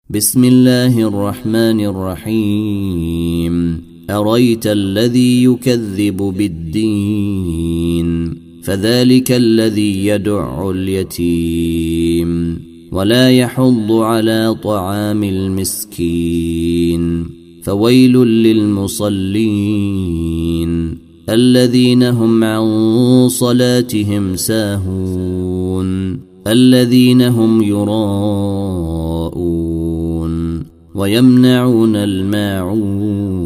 بسم الله الرحمن الرحيم. أريت الذي يكذب بالدين فذلك الذي يدع اليتيم ولا يحض على طعام المسكين فويل للمصلين الذين هم عن صلاتهم ساهون الذين هم يراءون ويمنعون الماعون